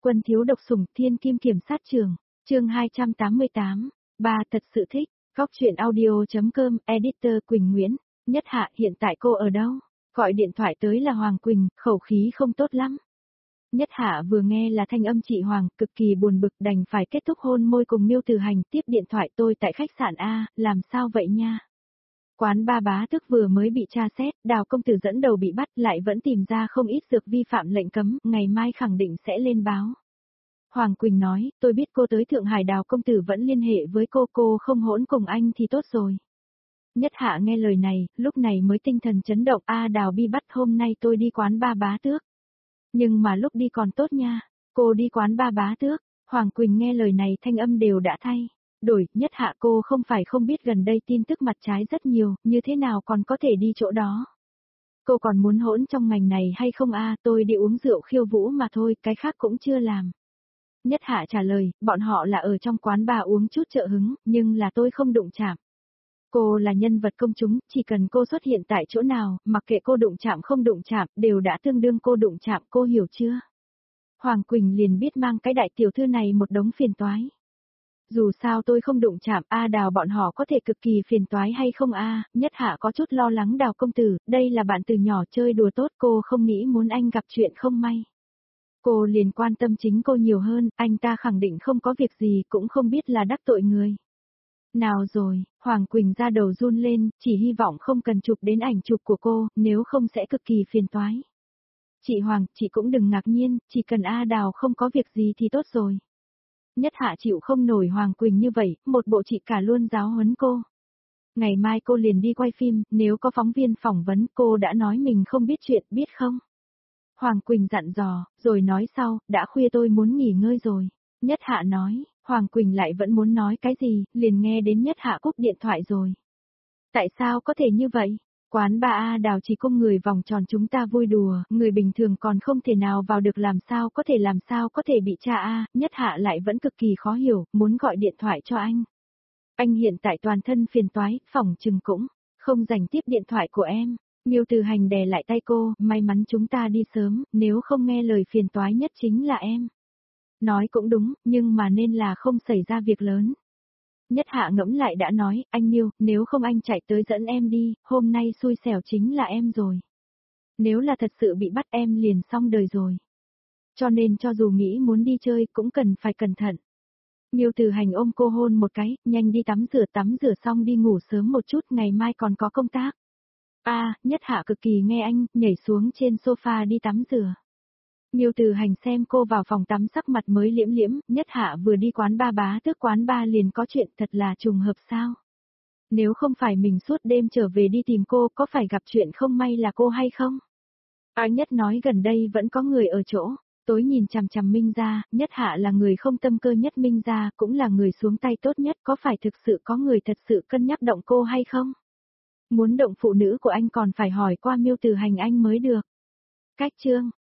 Quân thiếu độc sủng thiên kim kiểm sát trường, chương 288, ba thật sự thích, góc chuyện audio.com, editor Quỳnh Nguyễn, Nhất Hạ hiện tại cô ở đâu? Gọi điện thoại tới là Hoàng Quỳnh, khẩu khí không tốt lắm. Nhất Hạ vừa nghe là thanh âm chị Hoàng, cực kỳ buồn bực đành phải kết thúc hôn môi cùng Miêu Từ Hành tiếp điện thoại tôi tại khách sạn A, làm sao vậy nha? Quán ba bá tức vừa mới bị tra xét, Đào công tử dẫn đầu bị bắt lại vẫn tìm ra không ít dược vi phạm lệnh cấm, ngày mai khẳng định sẽ lên báo. Hoàng Quỳnh nói, tôi biết cô tới Thượng Hải Đào công tử vẫn liên hệ với cô không hỗn cùng anh thì tốt rồi. Nhất Hạ nghe lời này, lúc này mới tinh thần chấn động, Đào bị bắt hôm nay tôi đi quán ba bá tước. Nhưng mà lúc đi còn tốt nha, cô đi quán ba bá tước, Hoàng Quỳnh nghe lời này thanh âm đều đã thay. Đổi, Nhất Hạ cô không phải không biết gần đây tin tức mặt trái rất nhiều, như thế nào còn có thể đi chỗ đó. Cô còn muốn hỗn trong ngành này hay không tôi đi uống rượu khiêu vũ mà thôi, cái khác cũng chưa làm. Nhất Hạ trả lời, bọn họ là ở trong quán bar uống chút trợ hứng, nhưng là tôi không đụng chạm. Cô là nhân vật công chúng, chỉ cần cô xuất hiện tại chỗ nào, mặc kệ cô đụng chạm không đụng chạm, đều đã tương đương cô đụng chạm, cô hiểu chưa? Hoàng Quỳnh liền biết mang cái đại tiểu thư này một đống phiền toái. Dù sao tôi không đụng chạm, Đào bọn họ có thể cực kỳ phiền toái hay không Nhất Hạ có chút lo lắng Đào công tử, đây là bạn từ nhỏ chơi đùa tốt, cô không nghĩ muốn anh gặp chuyện không may. Cô liền quan tâm chính cô nhiều hơn, anh ta khẳng định không có việc gì cũng không biết là đắc tội người. Nào rồi, Hoàng Quỳnh ra đầu run lên, chỉ hy vọng không cần chụp đến ảnh chụp của cô, nếu không sẽ cực kỳ phiền toái. Chị Hoàng, chị cũng đừng ngạc nhiên, chỉ cần Đào không có việc gì thì tốt rồi. Nhất Hạ chịu không nổi Hoàng Quỳnh như vậy, một bộ chị cả luôn giáo huấn cô. Ngày mai cô liền đi quay phim, nếu có phóng viên phỏng vấn cô đã nói mình không biết chuyện, biết không? Hoàng Quỳnh dặn dò, rồi nói sau, đã khuya tôi muốn nghỉ ngơi rồi. Nhất Hạ nói, Hoàng Quỳnh lại vẫn muốn nói cái gì, liền nghe đến Nhất Hạ cúp điện thoại rồi. Tại sao có thể như vậy? Quán ba Đào chỉ cung người vòng tròn chúng ta vui đùa, người bình thường còn không thể nào vào được làm sao có thể bị tra Nhất Hạ lại vẫn cực kỳ khó hiểu, muốn gọi điện thoại cho anh. Anh hiện tại toàn thân phiền toái, phỏng chừng cũng không rảnh tiếp điện thoại của em. Miêu Từ Hành đè lại tay cô, may mắn chúng ta đi sớm, nếu không nghe lời phiền toái nhất chính là em. Nói cũng đúng, nhưng mà nên là không xảy ra việc lớn. Nhất Hạ ngẫm lại đã nói, anh Miêu, nếu không anh chạy tới dẫn em đi, hôm nay xui xẻo chính là em rồi. Nếu là thật sự bị bắt em liền xong đời rồi. Cho nên cho dù nghĩ muốn đi chơi cũng cần phải cẩn thận. Miêu Từ Hành ôm cô hôn một cái, nhanh đi tắm rửa xong đi ngủ sớm một chút, ngày mai còn có công tác. Nhất Hạ cực kỳ nghe anh, nhảy xuống trên sofa đi tắm rửa. Miêu Từ Hành xem cô vào phòng tắm sắc mặt mới liễm liễm, Nhất Hạ vừa đi quán ba bá tước quán ba liền có chuyện, thật là trùng hợp sao? Nếu không phải mình suốt đêm trở về đi tìm cô, có phải gặp chuyện không may là cô hay không? Nhất nói gần đây vẫn có người ở chỗ, tối nhìn chằm chằm Minh gia, Nhất Hạ là người không tâm cơ nhất Minh gia, cũng là người xuống tay tốt nhất, có phải thực sự có người thật sự cân nhắc động cô hay không? Muốn động phụ nữ của anh còn phải hỏi qua Miêu Từ Hành anh mới được. Cách chương